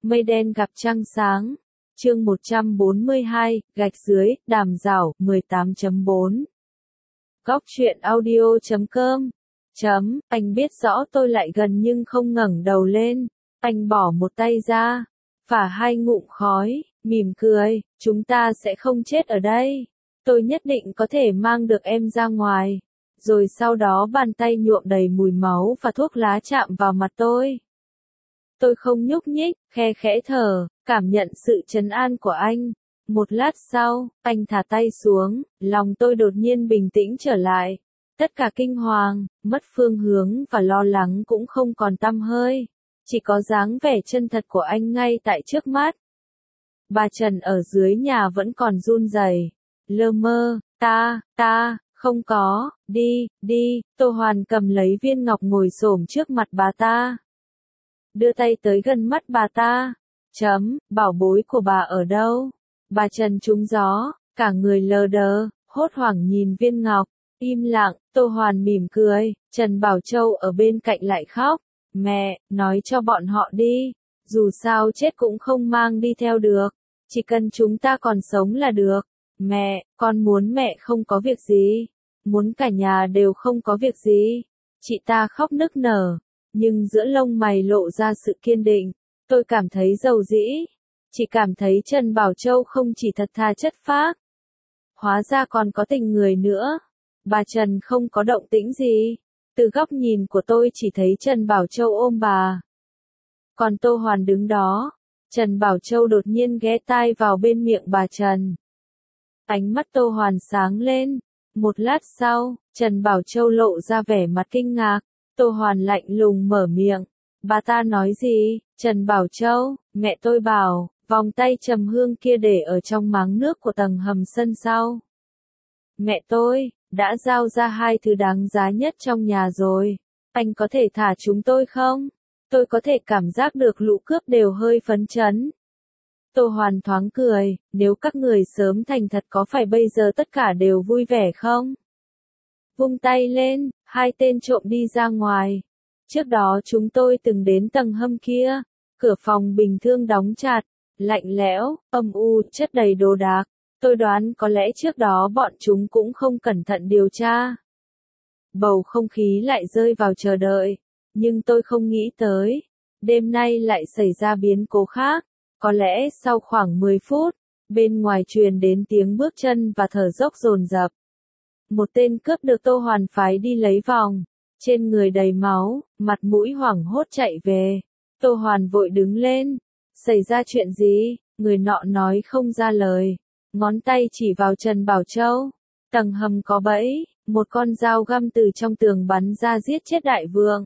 Mây đen gặp trăng sáng. Chương 142, gạch dưới, đàm rào, 18.4. Góc truyện audio.com. Anh biết rõ tôi lại gần nhưng không ngẩng đầu lên. Anh bỏ một tay ra, phả hai ngụm khói, mỉm cười, chúng ta sẽ không chết ở đây. Tôi nhất định có thể mang được em ra ngoài. Rồi sau đó bàn tay nhuộm đầy mùi máu và thuốc lá chạm vào mặt tôi. Tôi không nhúc nhích, khe khẽ thở, cảm nhận sự trấn an của anh. Một lát sau, anh thả tay xuống, lòng tôi đột nhiên bình tĩnh trở lại. Tất cả kinh hoàng, mất phương hướng và lo lắng cũng không còn tăm hơi. Chỉ có dáng vẻ chân thật của anh ngay tại trước mắt. Bà Trần ở dưới nhà vẫn còn run rẩy, lơ mơ, không có, đi, Tô Hoàn cầm lấy viên ngọc ngồi xổm trước mặt bà ta. Đưa tay tới gần mắt bà ta. Bảo bối của bà ở đâu? Bà Trần trúng gió, cả người lờ đờ, hốt hoảng nhìn viên ngọc, im lặng, Tô Hoàn mỉm cười, Trần Bảo Châu ở bên cạnh lại khóc. Mẹ, nói cho bọn họ đi, dù sao chết cũng không mang đi theo được, chỉ cần chúng ta còn sống là được. Mẹ, con muốn mẹ không có việc gì, muốn cả nhà đều không có việc gì. Chị ta khóc nức nở, nhưng giữa lông mày lộ ra sự kiên định. Tôi cảm thấy dầu dĩ, chỉ cảm thấy Trần Bảo Châu không chỉ thật thà chất phác, hóa ra còn có tình người nữa. Bà Trần không có động tĩnh gì. Từ góc nhìn của tôi chỉ thấy Trần Bảo Châu ôm bà. Còn Tô Hoàn đứng đó. Trần Bảo Châu đột nhiên ghé tai vào bên miệng bà Trần. Ánh mắt Tô Hoàn sáng lên. Một lát sau, Trần Bảo Châu lộ ra vẻ mặt kinh ngạc. Tô Hoàn lạnh lùng mở miệng. Bà ta nói gì? Trần Bảo Châu, mẹ tôi bảo, vòng tay trầm hương kia để ở trong máng nước của tầng hầm sân sau. Mẹ tôi đã giao ra hai thứ đáng giá nhất trong nhà rồi. Anh có thể thả chúng tôi không? Tôi có thể cảm giác được lũ cướp đều hơi phấn chấn. Tô Hoàn thoáng cười, nếu các người sớm thành thật có phải bây giờ tất cả đều vui vẻ không? Vung tay lên, hai tên trộm đi ra ngoài. Trước đó chúng tôi từng đến tầng hầm kia. Cửa phòng bình thường đóng chặt, lạnh lẽo, âm u, chất đầy đồ đạc. Tôi đoán có lẽ trước đó bọn chúng cũng không cẩn thận điều tra. Bầu không khí lại rơi vào chờ đợi. Nhưng tôi không nghĩ tới, đêm nay lại xảy ra biến cố khác. Có lẽ sau khoảng 10 phút, bên ngoài truyền đến tiếng bước chân và thở dốc dồn dập. Một tên cướp được Tô Hoàn phái đi lấy vòng, trên người đầy máu, mặt mũi hoảng hốt chạy về. Tô Hoàn vội đứng lên. Xảy ra chuyện gì? Người nọ nói không ra lời. Ngón tay chỉ vào Trần Bảo Châu. Tầng hầm có bẫy, một con dao găm từ trong tường bắn ra giết chết đại vượng.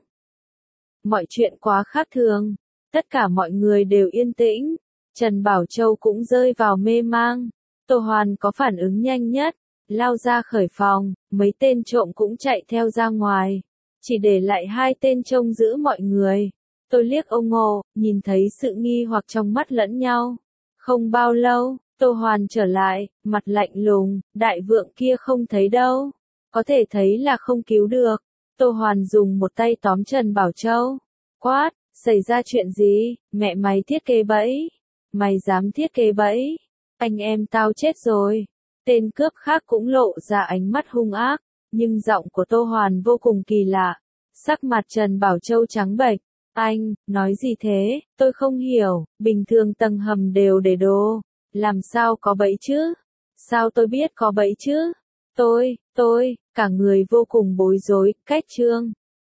Mọi chuyện quá khác thường. Tất cả mọi người đều yên tĩnh. Trần Bảo Châu cũng rơi vào mê mang. Tô Hoàn có phản ứng nhanh nhất, lao ra khởi phòng, mấy tên trộm cũng chạy theo ra ngoài. Chỉ để lại hai tên trông giữ mọi người. Tôi liếc ông Ngô, nhìn thấy sự nghi hoặc trong mắt lẫn nhau. Không bao lâu, Tô Hoàn trở lại, mặt lạnh lùng, đại vượng kia không thấy đâu. Có thể thấy là không cứu được. Tô Hoàn dùng một tay tóm Trần Bảo Châu. Quát, xảy ra chuyện gì? Mẹ mày thiết kế bẫy. Mày dám thiết kế bẫy? Anh em tao chết rồi. Tên cướp khác cũng lộ ra ánh mắt hung ác, nhưng giọng của Tô Hoàn vô cùng kỳ lạ. Sắc mặt Trần Bảo Châu trắng bệch. Anh, nói gì thế? Tôi không hiểu, bình thường tầng hầm đều để đồ. Làm sao có bẫy chứ? Sao tôi biết có bẫy chứ? Tôi, cả người vô cùng bối rối, cách chương.